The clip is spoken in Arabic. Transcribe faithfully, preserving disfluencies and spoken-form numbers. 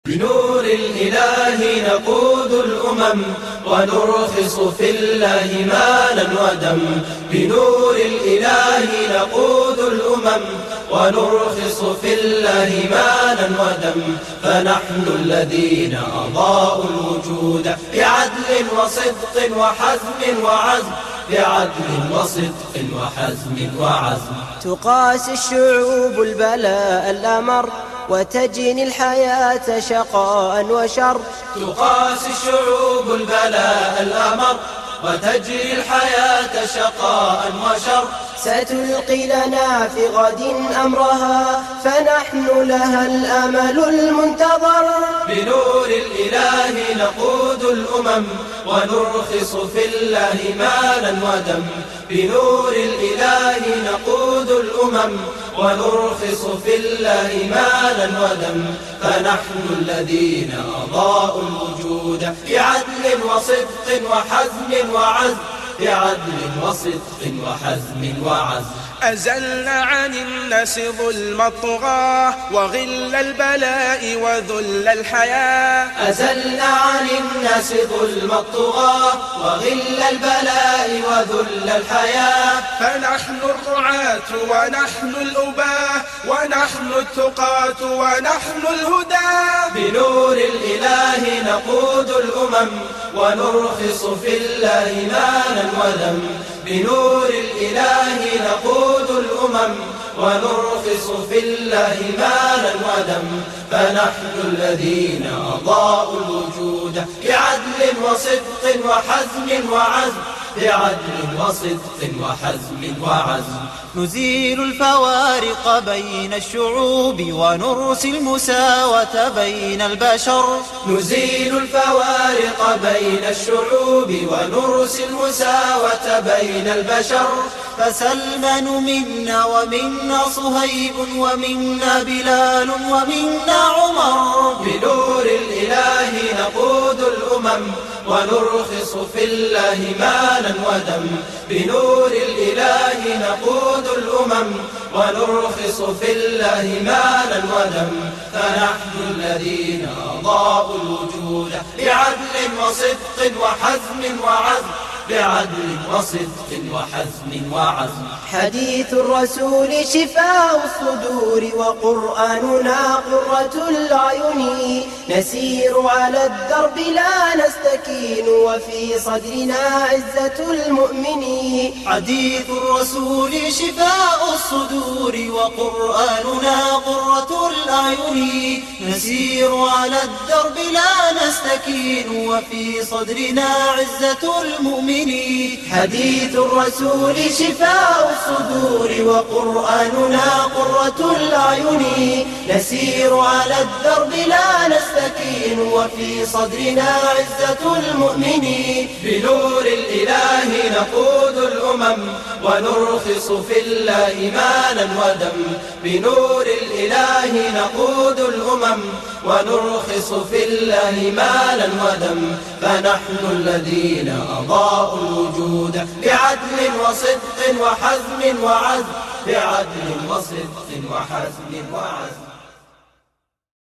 بنور الإله نقود الأمم ونرخص في الله مالا ودم. بنور الإله نقود الأمم ونرخص في الله مالا ودم. فنحن الذين أضاءوا الوجود بعدل وصدق وحزم وعزم، بعدل وصدق وحزم وعزم. تقاس الشعوب البلاء الأمر وتجني الحياة شقاء وشر. تقاس الشعوب البلاء الأمر وتجري الحياة شقاء وشر. ستلقي لنا في غد أمرها فنحن لها الأمل المنتظر. بنور الإله نقود الأمم ونرخص في الله مالا ودم. بنور الإله نقود الأمم ونرخص في الله مالا ودم. فنحن الذين أضاءوا الوجود بعدل وصدق وحزم وعزم، بعدل وصدق وحزم وعزم. أزلنا عن الناس ظلم الطغاة وغل البلاء وذل الحياة. أزلنا عن الناس ظلم الطغاة وغل البلاء وذل الحياة. فنحن الرعاة ونحن الأباة ونحن التقاة ونحن الهداة. بنور الإله نقود الأمم ونرخص في الله مالا ودم. بنور الإله نقود الأمم ونرخص في الله مالا ودم. فنحن الذين أضاءوا الوجود بعدل وصدق وحزم وعزم، بعدل وصدق وحزم وعزم. نزيل الفوارق بين الشعوب ونرسي المساواة بين البشر. نزيل الفوارق بين الشعوب ونرسي المساواة بين البشر. فسلمان منا ومنا صهيب ومنا بلال ومنا عمر. بنور الإله نقود الأمم ونرخص في الله مالا ودم. بنور الإله نقود الأمم ونرخص في الله مالا ودم. فنحن الذين أضاءوا الوجود بعدل وصدق وحزم وعزم، بعدل وصدق وحزم وعزم. حديث الرسول شفاء الصدور وقرآننا قرة الأعين. نسير على الدرب لا نستكين وفي صدرنا عزة المؤمنين. حديث الرسول شفاء الصدور وقرآننا قرة الأعين. نسير على الدرب لا نستكين وفي صدرنا عزة المؤمنين. حديث الرسول شفاء الصدور وقرآننا قرة الأعين. نسير على الدرب لا نستكين وفي صدرنا عزة المؤمنين. بنور الإله نقود الأمم ونرخص في الله مالا ودم. بنور الإله نقود الأمم ونرخص في الله مالا ودم. فنحن الذين أضاءوا الوجود بعدل وصدق وحزم وعزم، بعدل وصدق وحزم وعزم.